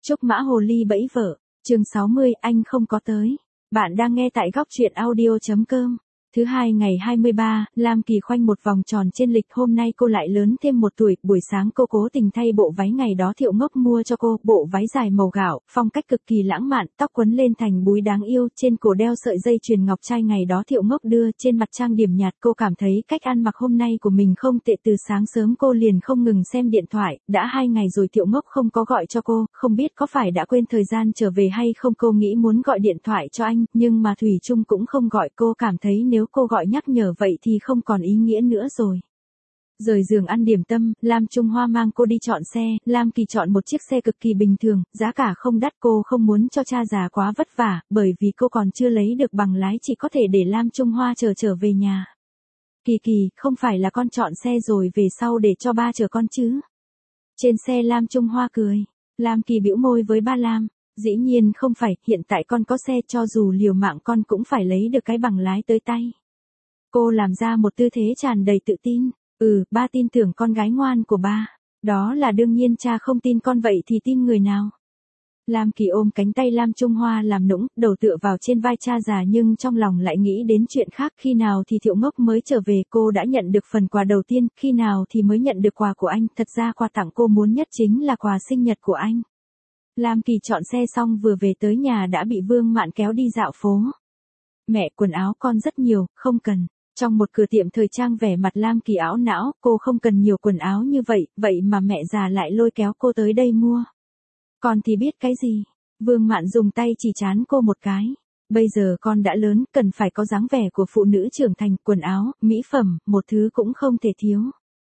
Trúc Mã Hồ Ly bẫy vợ, chương 60, anh không có tới. Bạn đang nghe tại góc truyện audio.com. Thứ hai ngày 23, Lam Kỳ khoanh một vòng tròn trên lịch, hôm nay cô lại lớn thêm 1 tuổi, buổi sáng cô cố tình thay bộ váy ngày đó Thiệu Ngốc mua cho cô, bộ váy dài màu gạo, phong cách cực kỳ lãng mạn, tóc quấn lên thành búi đáng yêu, trên cổ đeo sợi dây chuyền ngọc trai ngày đó Thiệu Ngốc đưa, trên mặt trang điểm nhạt, cô cảm thấy cách ăn mặc hôm nay của mình không tệ, từ sáng sớm cô liền không ngừng xem điện thoại, đã 2 ngày rồi Thiệu Ngốc không có gọi cho cô, không biết có phải đã quên thời gian trở về hay không, cô nghĩ muốn gọi điện thoại cho anh, nhưng mà thủy chung cũng không gọi, cô cảm thấy nếu cô gọi nhắc nhở vậy thì không còn ý nghĩa nữa rồi. Rời giường ăn điểm tâm, Lam Trung Hoa mang cô đi chọn xe, Lam Kỳ chọn một chiếc xe cực kỳ bình thường, giá cả không đắt, cô không muốn cho cha già quá vất vả, bởi vì cô còn chưa lấy được bằng lái, chỉ có thể để Lam Trung Hoa trở về nhà. Kỳ Kỳ, không phải là con chọn xe rồi về sau để cho ba chở con chứ? Trên xe Lam Trung Hoa cười, Lam Kỳ bĩu môi với ba Lam. Dĩ nhiên không phải, hiện tại con có xe, cho dù liều mạng con cũng phải lấy được cái bằng lái tới tay. Cô làm ra một tư thế tràn đầy tự tin. Ba tin tưởng con gái ngoan của ba. Đó là đương nhiên, cha không tin con vậy thì tin người nào? Lam Kỳ ôm cánh tay Lam Trung Hoa làm nũng, đầu tựa vào trên vai cha già, nhưng trong lòng lại nghĩ đến chuyện khác. Khi nào thì Thiệu Ngốc mới trở về, cô đã nhận được phần quà đầu tiên, khi nào thì mới nhận được quà của anh, thật ra quà tặng cô muốn nhất chính là quà sinh nhật của anh. Lam Kỳ chọn xe xong vừa về tới nhà đã bị Vương Mạn kéo đi dạo phố. Mẹ, quần áo con rất nhiều, không cần. Trong một cửa tiệm thời trang, vẻ mặt Lam Kỳ ảo não, cô không cần nhiều quần áo như vậy, vậy mà mẹ già lại lôi kéo cô tới đây mua. Con thì biết cái gì? Vương Mạn dùng tay chỉ trán cô một cái. Bây giờ con đã lớn, cần phải có dáng vẻ của phụ nữ trưởng thành, quần áo, mỹ phẩm, một thứ cũng không thể thiếu.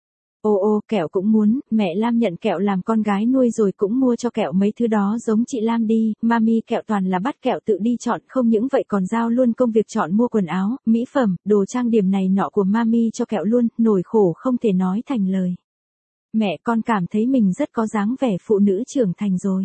Kẹo cũng muốn, mẹ Lam nhận kẹo làm con gái nuôi rồi cũng mua cho kẹo mấy thứ đó giống chị Lam đi, mami kẹo toàn là bắt kẹo tự đi chọn, không những vậy còn giao luôn công việc chọn mua quần áo, mỹ phẩm, đồ trang điểm này nọ của mami cho kẹo luôn, nổi khổ không thể nói thành lời. Mẹ, con cảm thấy mình rất có dáng vẻ phụ nữ trưởng thành rồi.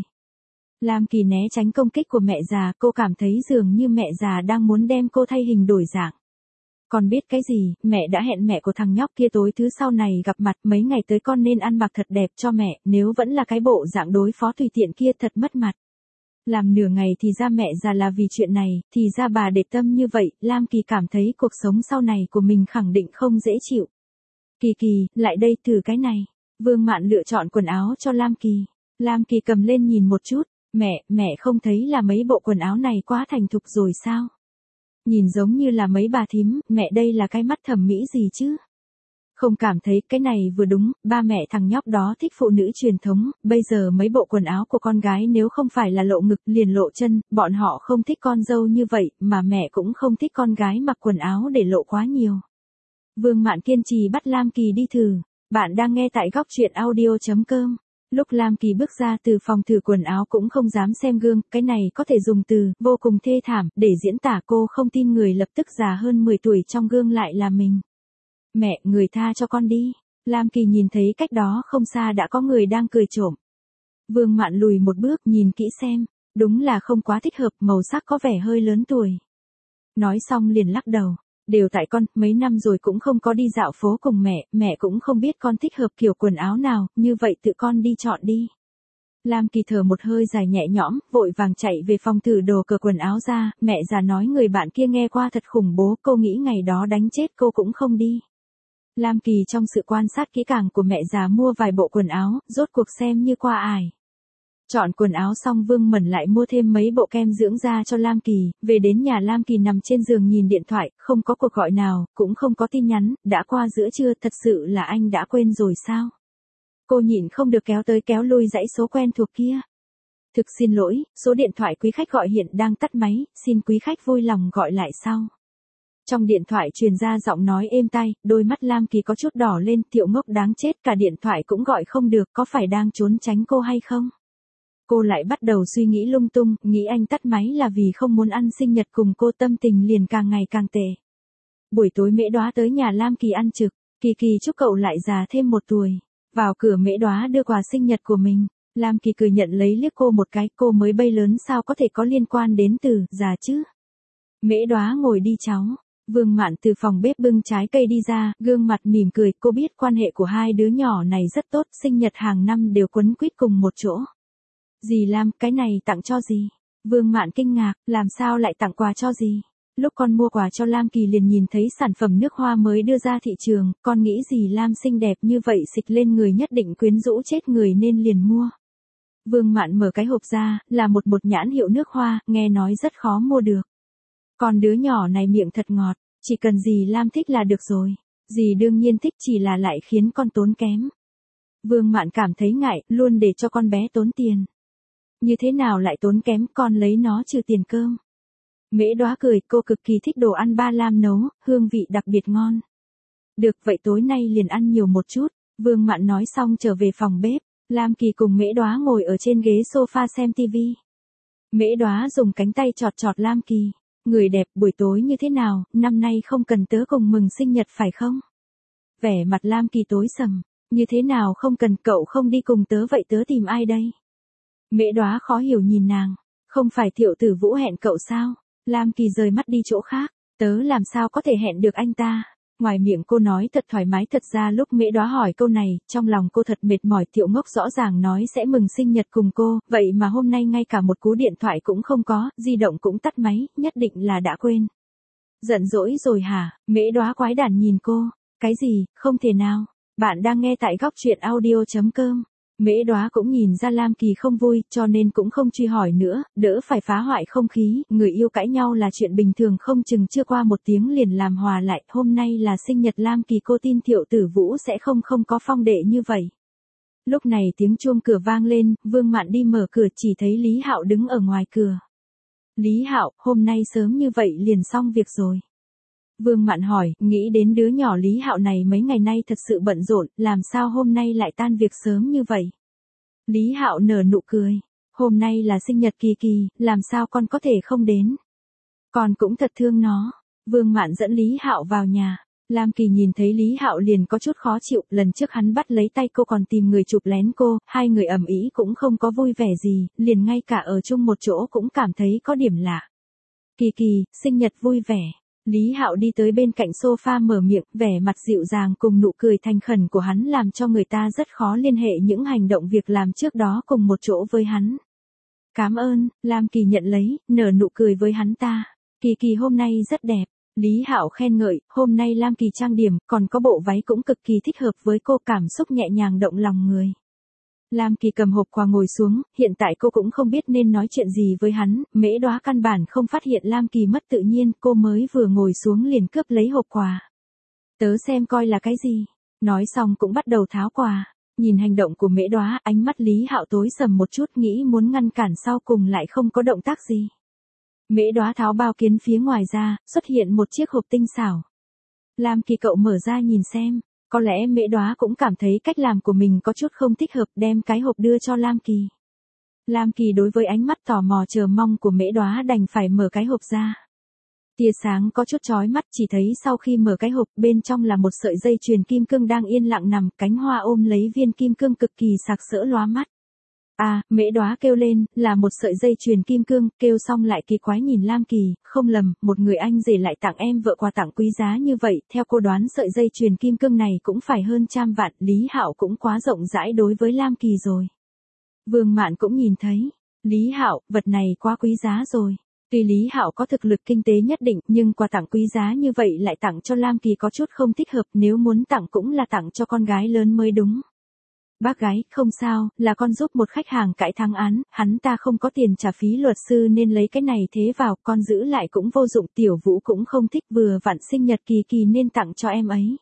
Lam Kỳ né tránh công kích của mẹ già, cô cảm thấy dường như mẹ già đang muốn đem cô thay hình đổi dạng. Con biết cái gì, mẹ đã hẹn mẹ của thằng nhóc kia tối thứ sau này gặp mặt, mấy ngày tới con nên ăn mặc thật đẹp cho mẹ, nếu vẫn là cái bộ dạng đối phó tùy tiện kia thật mất mặt. Làm nửa ngày thì ra mẹ già là vì chuyện này, thì ra bà để tâm như vậy, Lam Kỳ cảm thấy cuộc sống sau này của mình khẳng định không dễ chịu. Kỳ Kỳ, lại đây thử cái này. Vương Mạn lựa chọn quần áo cho Lam Kỳ. Lam Kỳ cầm lên nhìn một chút, mẹ không thấy là mấy bộ quần áo này quá thành thục rồi sao? Nhìn giống như là mấy bà thím, mẹ đây là cái mắt thẩm mỹ gì chứ? Không cảm thấy cái này vừa đúng, ba mẹ thằng nhóc đó thích phụ nữ truyền thống, bây giờ mấy bộ quần áo của con gái nếu không phải là lộ ngực liền lộ chân, bọn họ không thích con dâu như vậy, mà mẹ cũng không thích con gái mặc quần áo để lộ quá nhiều. Vương Mạn kiên trì bắt Lam Kỳ đi thử. Bạn đang nghe tại góc truyện audio.com. Lúc Lam Kỳ bước ra từ phòng thử quần áo cũng không dám xem gương, cái này có thể dùng từ vô cùng thê thảm để diễn tả, cô không tin người lập tức già hơn 10 tuổi trong gương lại là mình. Mẹ, người tha cho con đi. Lam Kỳ nhìn thấy cách đó không xa đã có người đang cười trộm. Vương Mạn lùi một bước nhìn kỹ xem, đúng là không quá thích hợp, màu sắc có vẻ hơi lớn tuổi. Nói xong liền lắc đầu. Đều tại con, mấy năm rồi cũng không có đi dạo phố cùng mẹ cũng không biết con thích hợp kiểu quần áo nào, như vậy tự con đi chọn đi. Lam Kỳ thở một hơi dài nhẹ nhõm, vội vàng chạy về phòng thử đồ, cởi quần áo ra, mẹ già nói người bạn kia nghe qua thật khủng bố, cô nghĩ ngày đó đánh chết cô cũng không đi. Lam Kỳ trong sự quan sát kỹ càng của mẹ già mua vài bộ quần áo, rốt cuộc xem như qua ải. Chọn quần áo xong Vương Mẩn lại mua thêm mấy bộ kem dưỡng da cho Lam Kỳ, về đến nhà Lam Kỳ nằm trên giường nhìn điện thoại, không có cuộc gọi nào, cũng không có tin nhắn, đã qua giữa trưa, thật sự là anh đã quên rồi sao? Cô nhịn không được kéo tới kéo lui dãy số quen thuộc kia. Thực xin lỗi, số điện thoại quý khách gọi hiện đang tắt máy, xin quý khách vui lòng gọi lại sau. Trong điện thoại truyền ra giọng nói êm tai, đôi mắt Lam Kỳ có chút đỏ lên, Thiệu Ngốc đáng chết, cả điện thoại cũng gọi không được, có phải đang trốn tránh cô hay không? Cô lại bắt đầu suy nghĩ lung tung, nghĩ anh tắt máy là vì không muốn ăn sinh nhật cùng cô, tâm tình liền càng ngày càng tệ. Buổi tối Mễ Đóa tới nhà Lam Kỳ ăn trực, Kỳ Kỳ chúc cậu lại già thêm 1 tuổi. Vào cửa Mễ Đóa đưa quà sinh nhật của mình, Lam Kỳ cười nhận lấy liếc cô một cái, cô mới bay lớn sao có thể có liên quan đến từ già chứ. Mễ Đóa ngồi đi cháu. Vương Mạn từ phòng bếp bưng trái cây đi ra, gương mặt mỉm cười, cô biết quan hệ của hai đứa nhỏ này rất tốt, sinh nhật hàng năm đều quấn quýt cùng một chỗ. Dì Lam, cái này tặng cho gì? Vương Mạn kinh ngạc, làm sao lại tặng quà cho gì? Lúc con mua quà cho Lam Kỳ liền nhìn thấy sản phẩm nước hoa mới đưa ra thị trường, con nghĩ dì Lam xinh đẹp như vậy xịt lên người nhất định quyến rũ chết người nên liền mua. Vương Mạn mở cái hộp ra, là một nhãn hiệu nước hoa, nghe nói rất khó mua được. Còn đứa nhỏ này miệng thật ngọt, chỉ cần dì Lam thích là được rồi. Dì đương nhiên thích, chỉ là lại khiến con tốn kém. Vương Mạn cảm thấy ngại, luôn để cho con bé tốn tiền. Như thế nào lại tốn kém, con lấy nó trừ tiền cơm. Mễ Đóa cười, cô cực kỳ thích đồ ăn ba Lam nấu, hương vị đặc biệt ngon. Được, vậy tối nay liền ăn nhiều một chút. Vương Mạn nói xong trở về phòng bếp. Lam Kỳ cùng Mễ Đóa ngồi ở trên ghế sofa xem tivi. Mễ Đóa dùng cánh tay chọt chọt Lam Kỳ. Người đẹp, buổi tối như thế nào, năm nay không cần tớ cùng mừng sinh nhật phải không? Vẻ mặt Lam Kỳ tối sầm. Như thế nào không cần, cậu không đi cùng tớ vậy tớ tìm ai đây? Mễ Đóa khó hiểu nhìn nàng. Không phải Thiệu Tử Vũ hẹn cậu sao? Lam Kỳ rời mắt đi chỗ khác. Tớ làm sao có thể hẹn được anh ta? Ngoài miệng cô nói thật thoải mái, thật ra lúc Mễ Đóa hỏi câu này, trong lòng cô thật mệt mỏi. Thiệu Ngốc rõ ràng nói sẽ mừng sinh nhật cùng cô, vậy mà hôm nay ngay cả một cú điện thoại cũng không có, di động cũng tắt máy, nhất định là đã quên. Giận dỗi rồi hả? Mễ Đóa quái đản nhìn cô. Cái gì, không thể nào. Bạn đang nghe tại góc truyện audio.com. Mễ Đóa cũng nhìn ra Lam Kỳ không vui, cho nên cũng không truy hỏi nữa, đỡ phải phá hoại không khí, người yêu cãi nhau là chuyện bình thường, không chừng chưa qua một tiếng liền làm hòa lại. Hôm nay là sinh nhật Lam Kỳ, cô tin Thiệu Tử Vũ sẽ không có phong đệ như vậy. Lúc này tiếng chuông cửa vang lên, Vương Mạn đi mở cửa chỉ thấy Lý Hạo đứng ở ngoài cửa. Lý Hạo, hôm nay sớm như vậy liền xong việc rồi. Vương Mạn hỏi, nghĩ đến đứa nhỏ Lý Hạo này mấy ngày nay thật sự bận rộn, làm sao hôm nay lại tan việc sớm như vậy? Lý Hạo nở nụ cười, hôm nay là sinh nhật Kỳ Kỳ, làm sao con có thể không đến? Con cũng thật thương nó. Vương Mạn dẫn Lý Hạo vào nhà. Lam Kỳ nhìn thấy Lý Hạo liền có chút khó chịu, lần trước hắn bắt lấy tay cô còn tìm người chụp lén cô, hai người ầm ĩ cũng không có vui vẻ gì, liền ngay cả ở chung một chỗ cũng cảm thấy có điểm lạ. Kỳ Kỳ, sinh nhật vui vẻ. Lý Hạo đi tới bên cạnh sofa mở miệng, vẻ mặt dịu dàng cùng nụ cười thành khẩn của hắn làm cho người ta rất khó liên hệ những hành động việc làm trước đó cùng một chỗ với hắn. Cảm ơn, Lam Kỳ nhận lấy, nở nụ cười với hắn ta. Kỳ Kỳ hôm nay rất đẹp. Lý Hạo khen ngợi, hôm nay Lam Kỳ trang điểm, còn có bộ váy cũng cực kỳ thích hợp với cô, cảm xúc nhẹ nhàng động lòng người. Lam Kỳ cầm hộp quà ngồi xuống, hiện tại cô cũng không biết nên nói chuyện gì với hắn, Mễ Đóa căn bản không phát hiện Lam Kỳ mất tự nhiên, cô mới vừa ngồi xuống liền cướp lấy hộp quà. Tớ xem coi là cái gì. Nói xong cũng bắt đầu tháo quà. Nhìn hành động của Mễ Đóa, ánh mắt Lý Hạo tối sầm một chút, nghĩ muốn ngăn cản sau cùng lại không có động tác gì. Mễ Đóa tháo bao kiến phía ngoài ra, xuất hiện một chiếc hộp tinh xảo. Lam Kỳ, cậu mở ra nhìn xem. Có lẽ Mễ Đóa cũng cảm thấy cách làm của mình có chút không thích hợp, đem cái hộp đưa cho Lam Kỳ. Lam Kỳ đối với ánh mắt tò mò chờ mong của Mễ Đóa đành phải mở cái hộp ra. Tia sáng có chút chói mắt, chỉ thấy sau khi mở cái hộp bên trong là một sợi dây chuyền kim cương đang yên lặng nằm, cánh hoa ôm lấy viên kim cương cực kỳ sặc sỡ lóa mắt. À, Mễ Đóa kêu lên, là một sợi dây chuyền kim cương, kêu xong lại kỳ quái nhìn Lam Kỳ, không lầm, một người anh rể lại tặng em vợ quà tặng quý giá như vậy, theo cô đoán sợi dây chuyền kim cương này cũng phải hơn 100 vạn, Lý Hạo cũng quá rộng rãi đối với Lam Kỳ rồi. Vương Mạn cũng nhìn thấy, Lý Hạo, vật này quá quý giá rồi. Tuy Lý Hạo có thực lực kinh tế nhất định, nhưng quà tặng quý giá như vậy lại tặng cho Lam Kỳ có chút không thích hợp, nếu muốn tặng cũng là tặng cho con gái lớn mới đúng. Bác gái, không sao, là con giúp một khách hàng cãi thắng án, hắn ta không có tiền trả phí luật sư nên lấy cái này thế vào, con giữ lại cũng vô dụng, Tiểu Vũ cũng không thích, vừa vặn sinh nhật Kỳ Kỳ nên tặng cho em ấy.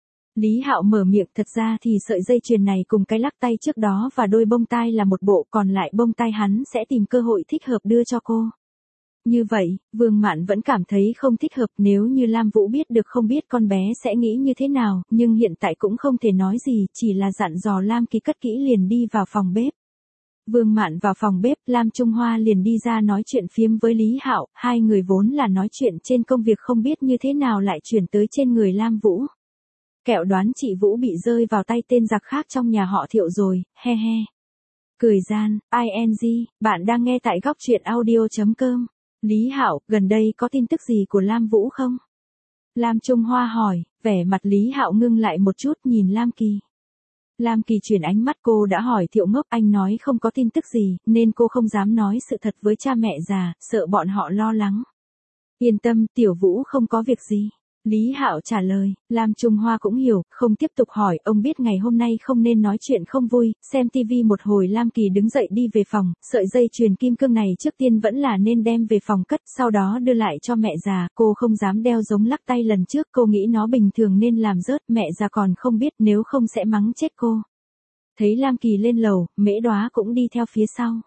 Lý Hạo mở miệng, thật ra thì sợi dây chuyền này cùng cái lắc tay trước đó và đôi bông tai là một bộ, còn lại bông tai hắn sẽ tìm cơ hội thích hợp đưa cho cô. Như vậy, Vương Mạn vẫn cảm thấy không thích hợp, nếu như Lam Vũ biết được không biết con bé sẽ nghĩ như thế nào, nhưng hiện tại cũng không thể nói gì, chỉ là dặn dò Lam Kỳ cất kỹ liền đi vào phòng bếp. Vương Mạn vào phòng bếp, Lam Trung Hoa liền đi ra nói chuyện phiếm với Lý Hạo, hai người vốn là nói chuyện trên công việc không biết như thế nào lại chuyển tới trên người Lam Vũ. Kẹo đoán chị Vũ bị rơi vào tay tên giặc khác trong nhà họ Thiệu rồi, he he. Cười gian, ing, bạn đang nghe tại góc truyện audio.com. Lý Hạo, gần đây có tin tức gì của Lam Vũ không? Lam Trung Hoa hỏi, vẻ mặt Lý Hạo ngưng lại một chút nhìn Lam Kỳ. Lam Kỳ chuyển ánh mắt, cô đã hỏi Thiệu Ngốc, anh nói không có tin tức gì, nên cô không dám nói sự thật với cha mẹ già, sợ bọn họ lo lắng. Yên tâm, Tiểu Vũ không có việc gì. Lý Hạo trả lời. Lam Trung Hoa cũng hiểu, không tiếp tục hỏi, ông biết ngày hôm nay không nên nói chuyện không vui, xem tivi một hồi. Lam Kỳ đứng dậy đi về phòng, sợi dây chuyền kim cương này trước tiên vẫn là nên đem về phòng cất, sau đó đưa lại cho mẹ già. Cô không dám đeo giống lắc tay lần trước, cô nghĩ nó bình thường nên làm rớt, mẹ già còn không biết, nếu không sẽ mắng chết cô. Thấy Lam Kỳ lên lầu, Mễ Đóa cũng đi theo phía sau.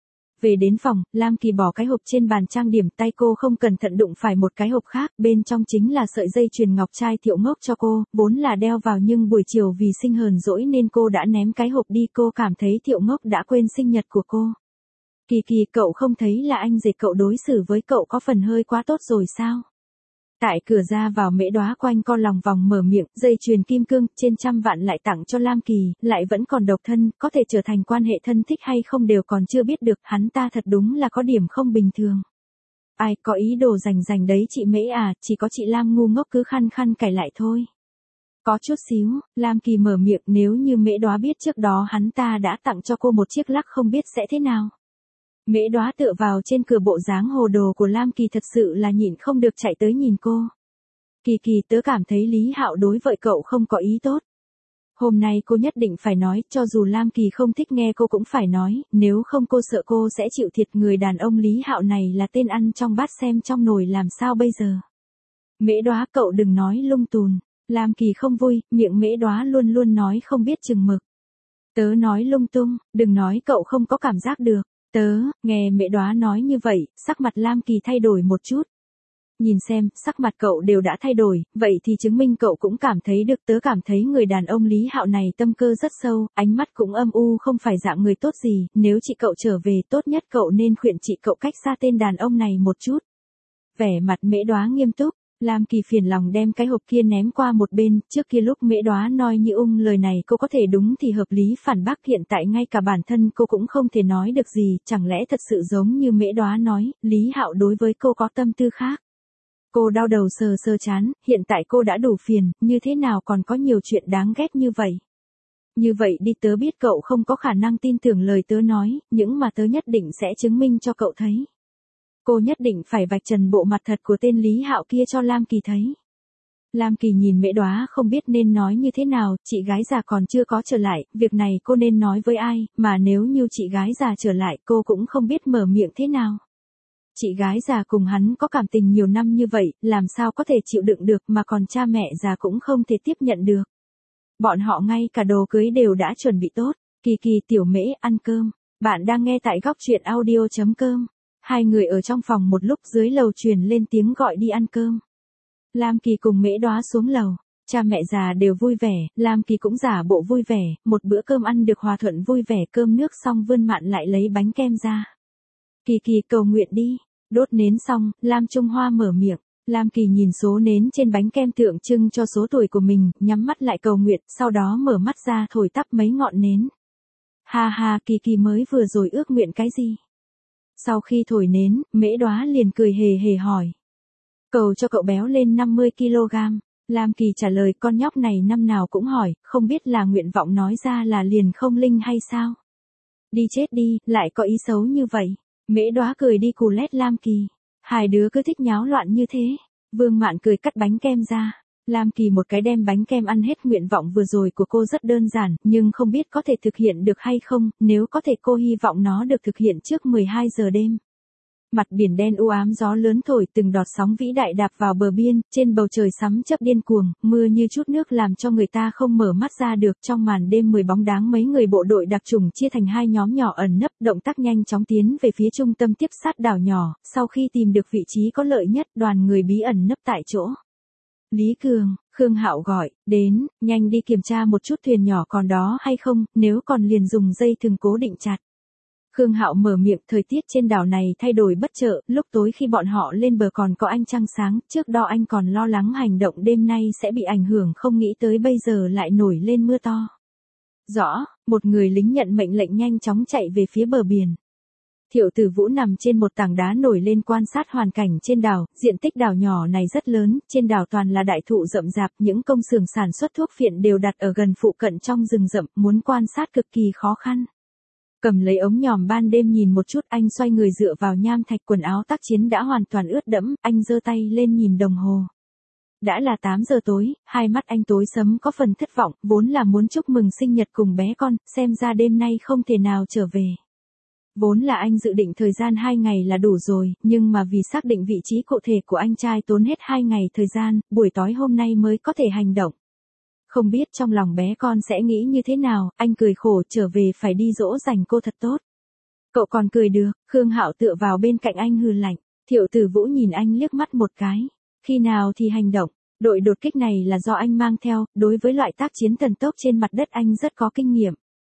Về đến phòng, Lam Kỳ bỏ cái hộp trên bàn trang điểm, tay cô không cẩn thận đụng phải một cái hộp khác, bên trong chính là sợi dây chuyền ngọc trai Thiệu Ngốc cho cô, vốn là đeo vào nhưng buổi chiều vì sinh hờn dỗi nên cô đã ném cái hộp đi, cô cảm thấy Thiệu Ngốc đã quên sinh nhật của cô. Kỳ Kỳ, cậu không thấy là anh rể cậu đối xử với cậu có phần hơi quá tốt rồi sao? Tại cửa ra vào, Mễ Đóa quanh co lòng vòng mở miệng, dây chuyền kim cương trên 100 vạn lại tặng cho Lam Kỳ, lại vẫn còn độc thân, có thể trở thành quan hệ thân thích hay không đều còn chưa biết được, hắn ta thật đúng là có điểm không bình thường. Ai có ý đồ rành đấy chị Mễ à, chỉ có chị Lam ngu ngốc cứ khăn khăn cải lại thôi. Có chút xíu, Lam Kỳ mở miệng, nếu như Mễ Đóa biết trước đó hắn ta đã tặng cho cô một chiếc lắc không biết sẽ thế nào. Mễ Đóa tựa vào trên cửa, bộ dáng hồ đồ của Lam Kỳ thật sự là nhịn không được chạy tới nhìn cô. Kỳ Kỳ, tớ cảm thấy Lý Hạo đối với cậu không có ý tốt. Hôm nay cô nhất định phải nói, cho dù Lam Kỳ không thích nghe cô cũng phải nói, nếu không cô sợ cô sẽ chịu thiệt. Người đàn ông Lý Hạo này là tên ăn trong bát xem trong nồi, làm sao bây giờ? Mễ Đóa, cậu đừng nói lung tùn. Lam Kỳ không vui, miệng Mễ Đóa luôn luôn nói không biết chừng mực. Tớ nói lung tung, đừng nói cậu không có cảm giác được. Nghe Mễ Đóa nói như vậy, sắc mặt Lam Kỳ thay đổi một chút. Nhìn xem, sắc mặt cậu đều đã thay đổi, vậy thì chứng minh cậu cũng cảm thấy được. Tớ cảm thấy người đàn ông Lý Hạo này tâm cơ rất sâu, ánh mắt cũng âm u, không phải dạng người tốt gì, nếu chị cậu trở về tốt nhất cậu nên khuyên chị cậu cách xa tên đàn ông này một chút. Vẻ mặt Mễ Đóa nghiêm túc. Lam Kỳ phiền lòng đem cái hộp kia ném qua một bên, trước kia lúc Mễ Đóa nói như lời này cô có thể đúng thì hợp lý phản bác, hiện tại ngay cả bản thân cô cũng không thể nói được gì, chẳng lẽ thật sự giống như Mễ Đóa nói, Lý Hạo đối với cô có tâm tư khác. Cô đau đầu sờ sờ chán, hiện tại cô đã đủ phiền, như thế nào còn có nhiều chuyện đáng ghét như vậy. Như vậy đi, tớ biết cậu không có khả năng tin tưởng lời tớ nói, nhưng mà tớ nhất định sẽ chứng minh cho cậu thấy. Cô nhất định phải vạch trần bộ mặt thật của tên Lý Hạo kia cho Lam Kỳ thấy. Lam Kỳ nhìn Mễ Đóa không biết nên nói như thế nào, chị gái già còn chưa có trở lại, việc này cô nên nói với ai, mà nếu như chị gái già trở lại cô cũng không biết mở miệng thế nào. Chị gái già cùng hắn có cảm tình nhiều năm như vậy, làm sao có thể chịu đựng được, mà còn cha mẹ già cũng không thể tiếp nhận được. Bọn họ ngay cả đồ cưới đều đã chuẩn bị tốt. Kỳ Kỳ, Tiểu Mễ, ăn cơm. Bạn đang nghe tại Góc Truyện Audio.com. Hai người ở trong phòng một lúc, dưới lầu truyền lên tiếng gọi đi ăn cơm. Lam Kỳ cùng Mễ Đóa xuống lầu. Cha mẹ già đều vui vẻ, Lam Kỳ cũng giả bộ vui vẻ, một bữa cơm ăn được hòa thuận vui vẻ, cơm nước xong Vươn Mạn lại lấy bánh kem ra. Kỳ Kỳ, cầu nguyện đi. Đốt nến xong, Lam Trung Hoa mở miệng. Lam Kỳ nhìn số nến trên bánh kem tượng trưng cho số tuổi của mình, nhắm mắt lại cầu nguyện, sau đó mở mắt ra thổi tắt mấy ngọn nến. Ha ha, Kỳ Kỳ mới vừa rồi ước nguyện cái gì? Sau khi thổi nến, Mễ Đóa liền cười hề hề hỏi. Cầu cho cậu béo lên 50 kg. Lam Kỳ trả lời, con nhóc này năm nào cũng hỏi, không biết là nguyện vọng nói ra là liền không linh hay sao? Đi chết đi, lại có ý xấu như vậy. Mễ Đóa cười đi cù lét Lam Kỳ. Hai đứa cứ thích nháo loạn như thế. Vương Mạn cười cắt bánh kem ra. Lam Kỳ một cái đem bánh kem ăn hết. Nguyện vọng vừa rồi của cô rất đơn giản, nhưng không biết có thể thực hiện được hay không, nếu có thể cô hy vọng nó được thực hiện trước 12 giờ đêm. Mặt biển đen u ám, gió lớn thổi, từng đọt sóng vĩ đại đạp vào bờ biên, trên bầu trời sấm chớp điên cuồng, mưa như chút nước làm cho người ta không mở mắt ra được. Trong màn đêm 10 bóng dáng mấy người bộ đội đặc chủng chia thành hai nhóm nhỏ ẩn nấp, động tác nhanh chóng tiến về phía trung tâm tiếp sát đảo nhỏ, sau khi tìm được vị trí có lợi nhất, đoàn người bí ẩn nấp tại chỗ. Lý Cường, Khương Hạo gọi, đến, nhanh đi kiểm tra một chút thuyền nhỏ còn đó hay không, nếu còn liền dùng dây thừng cố định chặt. Khương Hạo mở miệng, thời tiết trên đảo này thay đổi bất chợt, lúc tối khi bọn họ lên bờ còn có ánh trăng sáng, trước đó anh còn lo lắng hành động đêm nay sẽ bị ảnh hưởng, không nghĩ tới bây giờ lại nổi lên mưa to. Rõ, một người lính nhận mệnh lệnh nhanh chóng chạy về phía bờ biển. Thiệu Tử Vũ nằm trên một tảng đá nổi lên quan sát hoàn cảnh trên đảo, diện tích đảo nhỏ này rất lớn, trên đảo toàn là đại thụ rậm rạp, những công xưởng sản xuất thuốc phiện đều đặt ở gần phụ cận trong rừng rậm, muốn quan sát cực kỳ khó khăn. Cầm lấy ống nhòm ban đêm nhìn một chút, anh xoay người dựa vào nham thạch, quần áo tác chiến đã hoàn toàn ướt đẫm, anh giơ tay lên nhìn đồng hồ. Đã là 8 giờ tối, hai mắt anh tối sẫm có phần thất vọng, vốn là muốn chúc mừng sinh nhật cùng bé con, xem ra đêm nay không thể nào trở về. Vốn là anh dự định thời gian 2 ngày là đủ rồi, nhưng mà vì xác định vị trí cụ thể của anh trai tốn hết 2 ngày thời gian, buổi tối hôm nay mới có thể hành động. Không biết trong lòng bé con sẽ nghĩ như thế nào, anh cười khổ, trở về phải đi dỗ dành cô thật tốt. Cậu còn cười được, Khương Hạo tựa vào bên cạnh anh hừ lạnh. Thiệu Tử Vũ nhìn anh liếc mắt một cái. Khi nào thì hành động, đội đột kích này là do anh mang theo, đối với loại tác chiến thần tốc trên mặt đất anh rất có kinh nghiệm.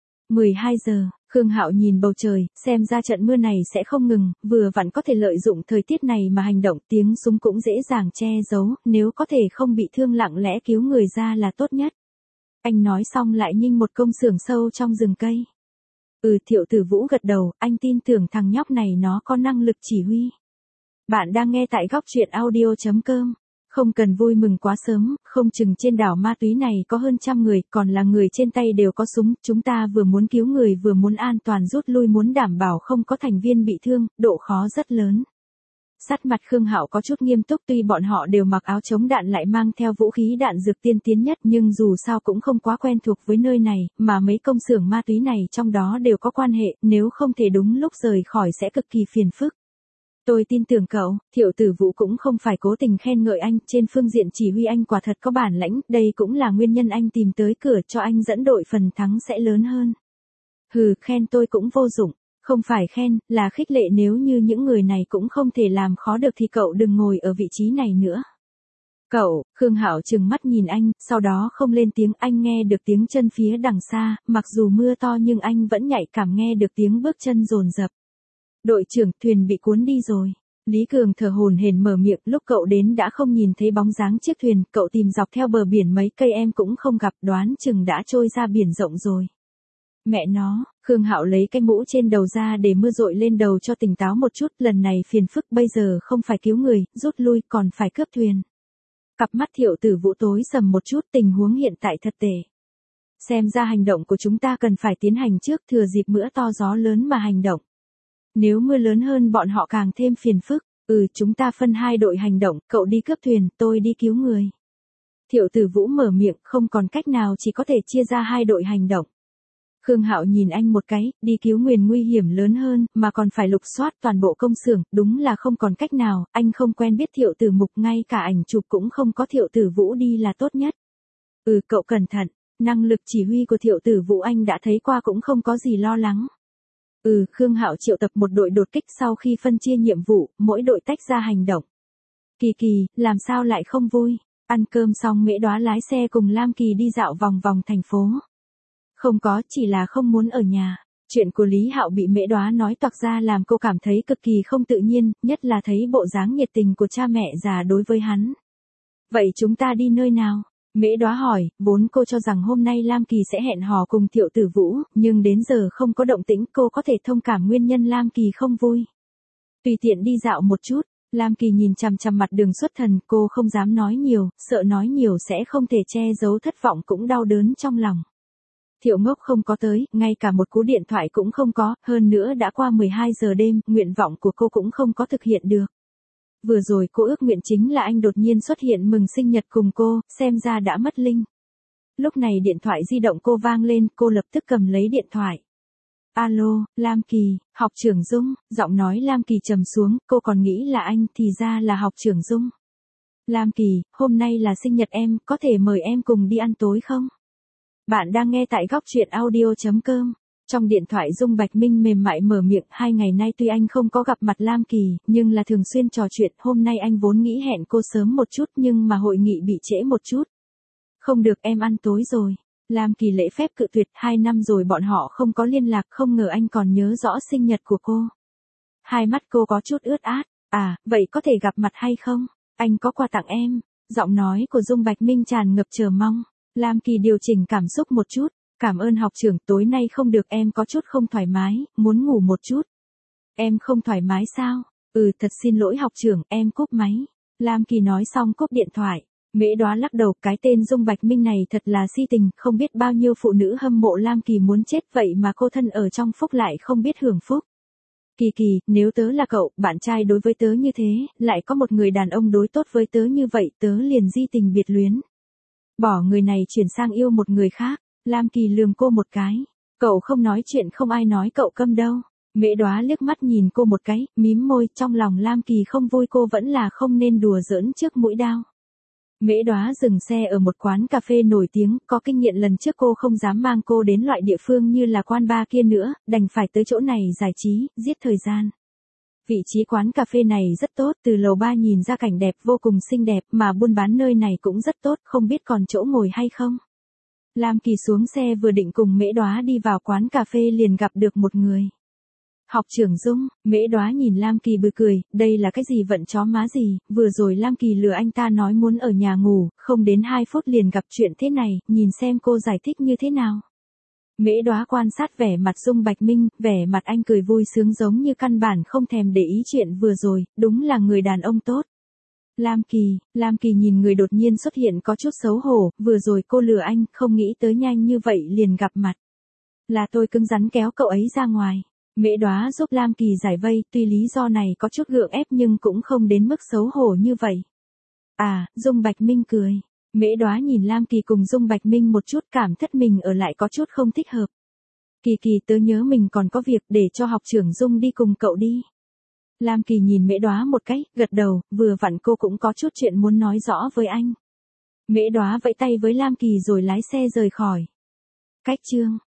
12 giờ, Khương Hạo nhìn bầu trời, xem ra trận mưa này sẽ không ngừng, vừa vặn có thể lợi dụng thời tiết này mà hành động, tiếng súng cũng dễ dàng che giấu, nếu có thể không bị thương lặng lẽ cứu người ra là tốt nhất. Anh nói xong lại nhinh một công xưởng sâu trong rừng cây. Thiệu Tử Vũ gật đầu, anh tin tưởng thằng nhóc này nó có năng lực chỉ huy. Bạn đang nghe tại góc truyện audio.com. Không cần vui mừng quá sớm, không chừng trên đảo ma túy này có hơn 100 người, còn là người trên tay đều có súng, chúng ta vừa muốn cứu người vừa muốn an toàn rút lui, muốn đảm bảo không có thành viên bị thương, độ khó rất lớn. Sắc mặt Khương Hạo có chút nghiêm túc, tuy bọn họ đều mặc áo chống đạn lại mang theo vũ khí đạn dược tiên tiến nhất, nhưng dù sao cũng không quá quen thuộc với nơi này, mà mấy công xưởng ma túy này trong đó đều có quan hệ, nếu không thể đúng lúc rời khỏi sẽ cực kỳ phiền phức. Tôi tin tưởng cậu. Thiệu Tử Vũ cũng không phải cố tình khen ngợi anh, trên phương diện chỉ huy anh quả thật có bản lĩnh, đây cũng là nguyên nhân anh tìm tới cửa, cho anh dẫn đội phần thắng sẽ lớn hơn. Khen tôi cũng vô dụng, không phải khen, là khích lệ, nếu như những người này cũng không thể làm khó được thì cậu đừng ngồi ở vị trí này nữa. Cậu, Khương Hạo trừng mắt nhìn anh, sau đó không lên tiếng, anh nghe được tiếng chân phía đằng xa, mặc dù mưa to nhưng anh vẫn nhạy cảm nghe được tiếng bước chân dồn dập. Đội trưởng, thuyền bị cuốn đi rồi. Lý Cường thở hổn hển mở miệng, lúc cậu đến đã không nhìn thấy bóng dáng chiếc thuyền, cậu tìm dọc theo bờ biển mấy cây em cũng không gặp, đoán chừng đã trôi ra biển rộng rồi. Mẹ nó, Khương Hạo lấy cái mũ trên đầu ra để mưa dội lên đầu cho tỉnh táo một chút, lần này phiền phức, bây giờ không phải cứu người, rút lui, còn phải cướp thuyền. Cặp mắt Thiệu Tử Vũ tối sầm một chút, tình huống hiện tại thật tệ. Xem ra hành động của chúng ta cần phải tiến hành trước, thừa dịp mưa to gió lớn mà hành động. Nếu mưa lớn hơn bọn họ càng thêm phiền phức. Chúng ta phân 2 đội hành động, cậu đi cướp thuyền, tôi đi cứu người. Thiệu Tử Vũ mở miệng, không còn cách nào, chỉ có thể chia ra 2 đội hành động. Khương Hạo nhìn anh một cái, đi cứu người nguy hiểm lớn hơn, mà còn phải lục soát toàn bộ công xưởng, đúng là không còn cách nào, anh không quen biết Thiệu Tử Mục, ngay cả ảnh chụp cũng không có, Thiệu Tử Vũ đi là tốt nhất. Cậu cẩn thận, năng lực chỉ huy của Thiệu Tử Vũ anh đã thấy qua, cũng không có gì lo lắng. Khương Hạo triệu tập một đội đột kích, sau khi phân chia nhiệm vụ, mỗi đội tách ra hành động. Kỳ, làm sao lại không vui? Ăn cơm xong Mễ Đoá lái xe cùng Lam Kỳ đi dạo vòng vòng thành phố. Không có, chỉ là không muốn ở nhà. Chuyện của Lý Hạo bị Mễ Đoá nói toạc ra làm cô cảm thấy cực kỳ không tự nhiên, nhất là thấy bộ dáng nhiệt tình của cha mẹ già đối với hắn. Vậy chúng ta đi nơi nào? Mễ Đoá hỏi, vốn cô cho rằng hôm nay Lam Kỳ sẽ hẹn hò cùng Thiệu Tử Vũ, nhưng đến giờ không có động tĩnh, cô có thể thông cảm nguyên nhân Lam Kỳ không vui. Tùy tiện đi dạo một chút, Lam Kỳ nhìn chằm chằm mặt Đường Xuất Thần, cô không dám nói nhiều, sợ nói nhiều sẽ không thể che giấu thất vọng cũng đau đớn trong lòng. Thiệu Ngốc không có tới, ngay cả một cú điện thoại cũng không có, hơn nữa đã qua 12 giờ đêm, nguyện vọng của cô cũng không có thực hiện được. Vừa rồi cô ước nguyện chính là anh đột nhiên xuất hiện mừng sinh nhật cùng cô, xem ra đã mất linh. Lúc này điện thoại di động cô vang lên, cô lập tức cầm lấy điện thoại. Alo, Lam Kỳ, học trưởng Dung, giọng nói Lam Kỳ trầm xuống, cô còn nghĩ là anh, thì ra là học trưởng Dung. Lam Kỳ, hôm nay là sinh nhật em, có thể mời em cùng đi ăn tối không? Bạn đang nghe tại góc truyện audio.com. Trong điện thoại Dung Bạch Minh mềm mại mở miệng, 2 ngày nay tuy anh không có gặp mặt Lam Kỳ, nhưng là thường xuyên trò chuyện, hôm nay anh vốn nghĩ hẹn cô sớm một chút nhưng mà hội nghị bị trễ một chút. Không được, em ăn tối rồi. Lam Kỳ lễ phép cự tuyệt, 2 năm rồi bọn họ không có liên lạc, không ngờ anh còn nhớ rõ sinh nhật của cô. Hai mắt cô có chút ướt át, vậy có thể gặp mặt hay không? Anh có quà tặng em. Giọng nói của Dung Bạch Minh tràn ngập chờ mong. Lam Kỳ điều chỉnh cảm xúc một chút. Cảm ơn học trưởng, tối nay không được, em có chút không thoải mái, muốn ngủ một chút. Em không thoải mái sao? Thật xin lỗi học trưởng, em cúp máy. Lam Kỳ nói xong cúp điện thoại. Mễ Đoá lắc đầu, cái tên Dung Bạch Minh này thật là si tình, không biết bao nhiêu phụ nữ hâm mộ Lam Kỳ muốn chết, vậy mà cô thân ở trong phúc lại không biết hưởng phúc. Kỳ Kỳ, nếu tớ là cậu, bạn trai đối với tớ như thế, lại có một người đàn ông đối tốt với tớ như vậy, tớ liền di tình biệt luyến. Bỏ người này chuyển sang yêu một người khác. Lam Kỳ lườm cô một cái. Cậu không nói chuyện không ai nói cậu câm đâu. Mễ Đoá liếc mắt nhìn cô một cái, mím môi, trong lòng Lam Kỳ không vui, cô vẫn là không nên đùa giỡn trước mũi đao. Mễ Đoá dừng xe ở một quán cà phê nổi tiếng, có kinh nghiệm lần trước cô không dám mang cô đến loại địa phương như là quán bar kia nữa, đành phải tới chỗ này giải trí, giết thời gian. Vị trí quán cà phê này rất tốt, từ lầu 3 nhìn ra cảnh đẹp vô cùng xinh đẹp, mà buôn bán nơi này cũng rất tốt, không biết còn chỗ ngồi hay không. Lam Kỳ xuống xe vừa định cùng Mễ Đoá đi vào quán cà phê liền gặp được một người. Học trưởng Dung. Mễ Đoá nhìn Lam Kỳ bật cười, đây là cái gì vận chó má gì, vừa rồi Lam Kỳ lừa anh ta nói muốn ở nhà ngủ, không đến 2 phút liền gặp chuyện thế này, nhìn xem cô giải thích như thế nào. Mễ Đoá quan sát vẻ mặt Dung Bạch Minh, vẻ mặt anh cười vui sướng giống như căn bản không thèm để ý chuyện vừa rồi, đúng là người đàn ông tốt. Lam Kỳ nhìn người đột nhiên xuất hiện có chút xấu hổ, vừa rồi cô lừa anh, không nghĩ tới nhanh như vậy liền gặp mặt. Là tôi cứng rắn kéo cậu ấy ra ngoài. Mễ Đoá giúp Lam Kỳ giải vây, tuy lý do này có chút gượng ép nhưng cũng không đến mức xấu hổ như vậy. Dung Bạch Minh cười. Mễ Đoá nhìn Lam Kỳ cùng Dung Bạch Minh một chút, cảm thất mình ở lại có chút không thích hợp. Kỳ Kỳ, tớ nhớ mình còn có việc, để cho học trưởng Dung đi cùng cậu đi. Lam Kỳ nhìn Mễ Đoá một cái, gật đầu, vừa vặn cô cũng có chút chuyện muốn nói rõ với anh. Mễ Đoá vẫy tay với Lam Kỳ rồi lái xe rời khỏi. Cách chương